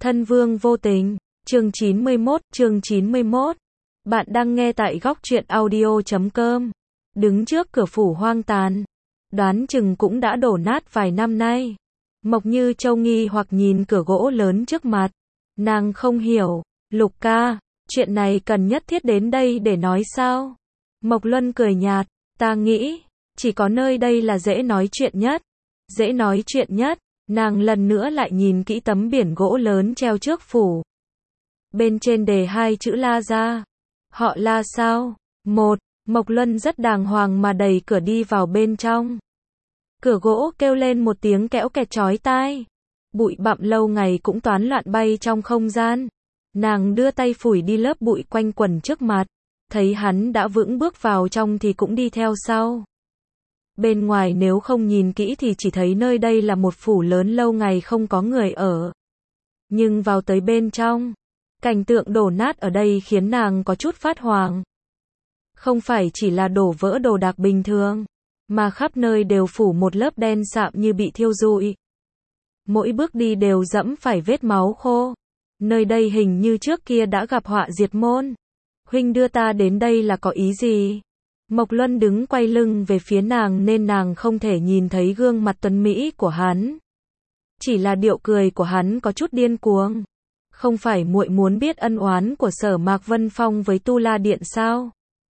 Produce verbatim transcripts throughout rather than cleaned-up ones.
Thân vương vô tình, chương chín mươi mốt, chương chín mươi mốt. Bạn đang nghe tại góc truyện audio chấm com. Đứng trước cửa phủ hoang tàn, đoán chừng cũng đã đổ nát vài năm nay. Mộc Như Châu nghi hoặc nhìn cửa gỗ lớn trước mặt. Nàng không hiểu, Lục ca, chuyện này cần nhất thiết đến đây để nói sao? Mộc Luân cười nhạt, ta nghĩ, chỉ có nơi đây là dễ nói chuyện nhất. Dễ nói chuyện nhất. Nàng lần nữa lại nhìn kỹ tấm biển gỗ lớn treo trước phủ. Bên trên đề hai chữ La ra. Họ La sao? Một, Mộc Luân rất đàng hoàng mà đẩy cửa đi vào bên trong. Cửa gỗ kêu lên một tiếng kẽo kẹt chói tai. Bụi bặm lâu ngày cũng toán loạn bay trong không gian. Nàng đưa tay phủi đi lớp bụi quanh quần trước mặt. Thấy hắn đã vững bước vào trong thì cũng đi theo sau. Bên ngoài nếu không nhìn kỹ thì chỉ thấy nơi đây là một phủ lớn lâu ngày không có người ở. Nhưng vào tới bên trong, cảnh tượng đổ nát ở đây khiến nàng có chút phát hoảng. Không phải chỉ là đổ vỡ đồ đạc bình thường, mà khắp nơi đều phủ một lớp đen sạm như bị thiêu rụi. Mỗi bước đi đều dẫm phải vết máu khô. Nơi đây hình như trước kia đã gặp họa diệt môn. Huynh đưa ta đến đây là có ý gì? Mộc Luân đứng quay lưng về phía nàng nên nàng không thể nhìn thấy gương mặt tuấn mỹ của hắn. Chỉ là điệu cười của hắn có chút điên cuồng. Không phải muội muốn biết ân oán của Sở Mạc Vân Phong với Tu La Điện sao?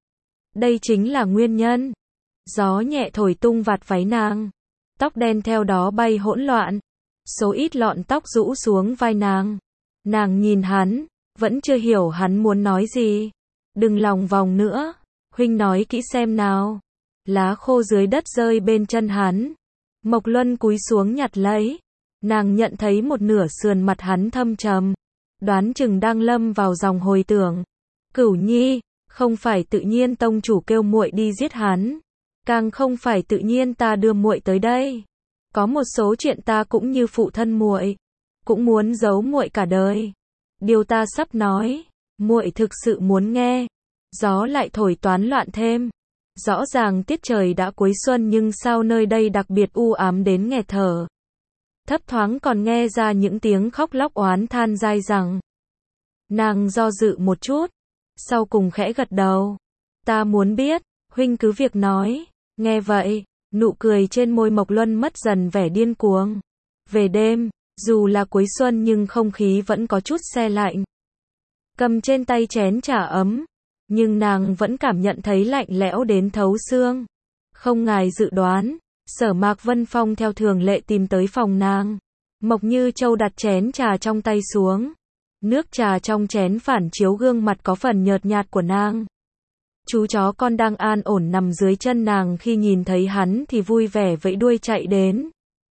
Đây chính là nguyên nhân. Gió nhẹ thổi tung vạt váy nàng. Tóc đen theo đó bay hỗn loạn. Số ít lọn tóc rũ xuống vai nàng. Nàng nhìn hắn, vẫn chưa hiểu hắn muốn nói gì. Đừng lòng vòng nữa. Huynh nói kỹ xem nào. Lá khô dưới đất rơi bên chân hắn. Mộc Luân cúi xuống nhặt lấy. Nàng nhận thấy một nửa sườn mặt hắn thâm trầm. Đoán chừng đang lâm vào dòng hồi tưởng. Cửu Nhi, không phải tự nhiên tông chủ kêu muội đi giết hắn. Càng không phải tự nhiên ta đưa muội tới đây. Có một số chuyện ta cũng như phụ thân muội, cũng muốn giấu muội cả đời. Điều ta sắp nói, muội thực sự muốn nghe. Gió lại thổi toán loạn thêm. Rõ ràng tiết trời đã cuối xuân nhưng sao nơi đây đặc biệt u ám đến nghẹt thở. Thấp thoáng còn nghe ra những tiếng khóc lóc oán than dai dẳng. Nàng do dự một chút, sau cùng khẽ gật đầu. Ta muốn biết, huynh cứ việc nói. Nghe vậy, nụ cười trên môi Mộc Luân mất dần vẻ điên cuồng. Về đêm, dù là cuối xuân nhưng không khí vẫn có chút se lạnh. Cầm trên tay chén trà ấm. Nhưng nàng vẫn cảm nhận thấy lạnh lẽo đến thấu xương. Không ngài dự đoán, Sở Mạc Vân Phong theo thường lệ tìm tới phòng nàng. Mộc Như Châu đặt chén trà trong tay xuống. Nước trà trong chén phản chiếu gương mặt có phần nhợt nhạt của nàng. Chú chó con đang an ổn nằm dưới chân nàng khi nhìn thấy hắn thì vui vẻ vẫy đuôi chạy đến.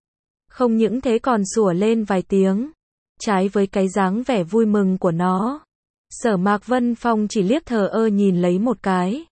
Không những thế còn sủa lên vài tiếng. Trái với cái dáng vẻ vui mừng của nó, Sở Mạc Vân Phong chỉ liếc thờ ơ nhìn lấy một cái.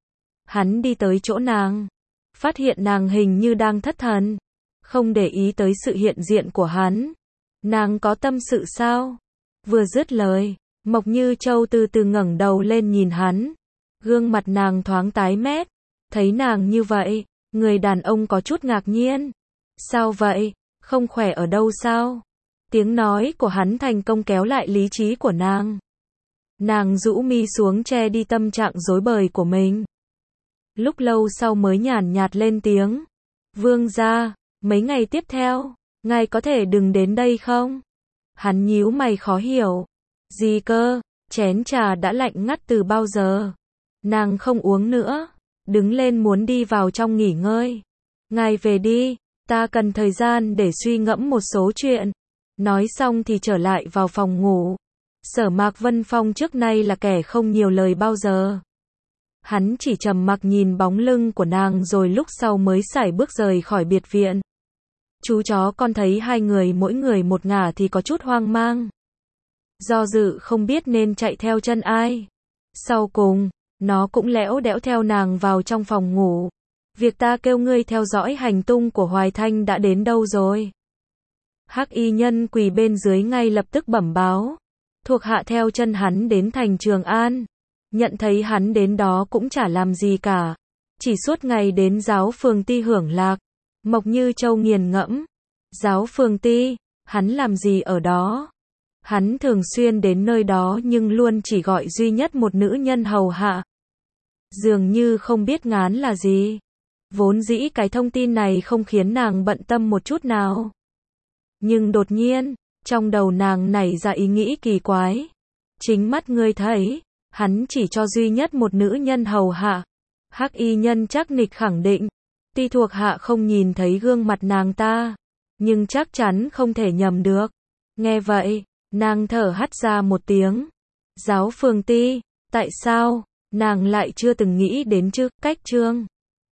Hắn đi tới chỗ nàng, phát hiện nàng hình như đang thất thần, không để ý tới sự hiện diện của hắn. Nàng có tâm sự sao? Vừa dứt lời, Mộc Như Châu từ từ ngẩng đầu lên nhìn hắn. Gương mặt nàng thoáng tái mét. Thấy nàng như vậy, người đàn ông có chút ngạc nhiên. Sao vậy? Không khỏe ở đâu sao? Tiếng nói của hắn thành công kéo lại lý trí của nàng. Nàng rũ mi xuống che đi tâm trạng rối bời của mình. Lúc lâu sau mới nhàn nhạt lên tiếng. Vương gia, mấy ngày tiếp theo, ngài có thể đừng đến đây không? Hắn nhíu mày khó hiểu. Gì cơ? Chén trà đã lạnh ngắt từ bao giờ? Nàng không uống nữa. Đứng lên muốn đi vào trong nghỉ ngơi. Ngài về đi, ta cần thời gian để suy ngẫm một số chuyện. Nói xong thì trở lại vào phòng ngủ. Sở Mạc Vân Phong trước nay là kẻ không nhiều lời bao giờ. Hắn chỉ trầm mặc nhìn bóng lưng của nàng rồi lúc sau mới sải bước rời khỏi biệt viện. Chú chó con thấy hai người mỗi người một ngả thì có chút hoang mang. Do dự không biết nên chạy theo chân ai. Sau cùng, nó cũng lẽo đẽo theo nàng vào trong phòng ngủ. Việc ta kêu ngươi theo dõi hành tung của Hoài Thanh đã đến đâu rồi? Hắc y nhân quỳ bên dưới ngay lập tức bẩm báo. Thuộc hạ theo chân hắn đến thành Trường An. Nhận thấy hắn đến đó cũng chả làm gì cả. Chỉ suốt ngày đến giáo phường ti hưởng lạc. Mộc Như Châu nghiền ngẫm. Giáo phường ti, hắn làm gì ở đó? Hắn thường xuyên đến nơi đó nhưng luôn chỉ gọi duy nhất một nữ nhân hầu hạ. Dường như không biết ngán là gì. Vốn dĩ cái thông tin này không khiến nàng bận tâm một chút nào. Nhưng đột nhiên, trong đầu nàng nảy ra ý nghĩ kỳ quái. Chính mắt ngươi thấy, hắn chỉ cho duy nhất một nữ nhân hầu hạ. Hắc y nhân chắc nịch khẳng định, tuy thuộc hạ không nhìn thấy gương mặt nàng ta, nhưng chắc chắn không thể nhầm được. Nghe vậy, nàng thở hắt ra một tiếng. Giáo phường Ti, tại sao, nàng lại chưa từng nghĩ đến chứ, cách trương.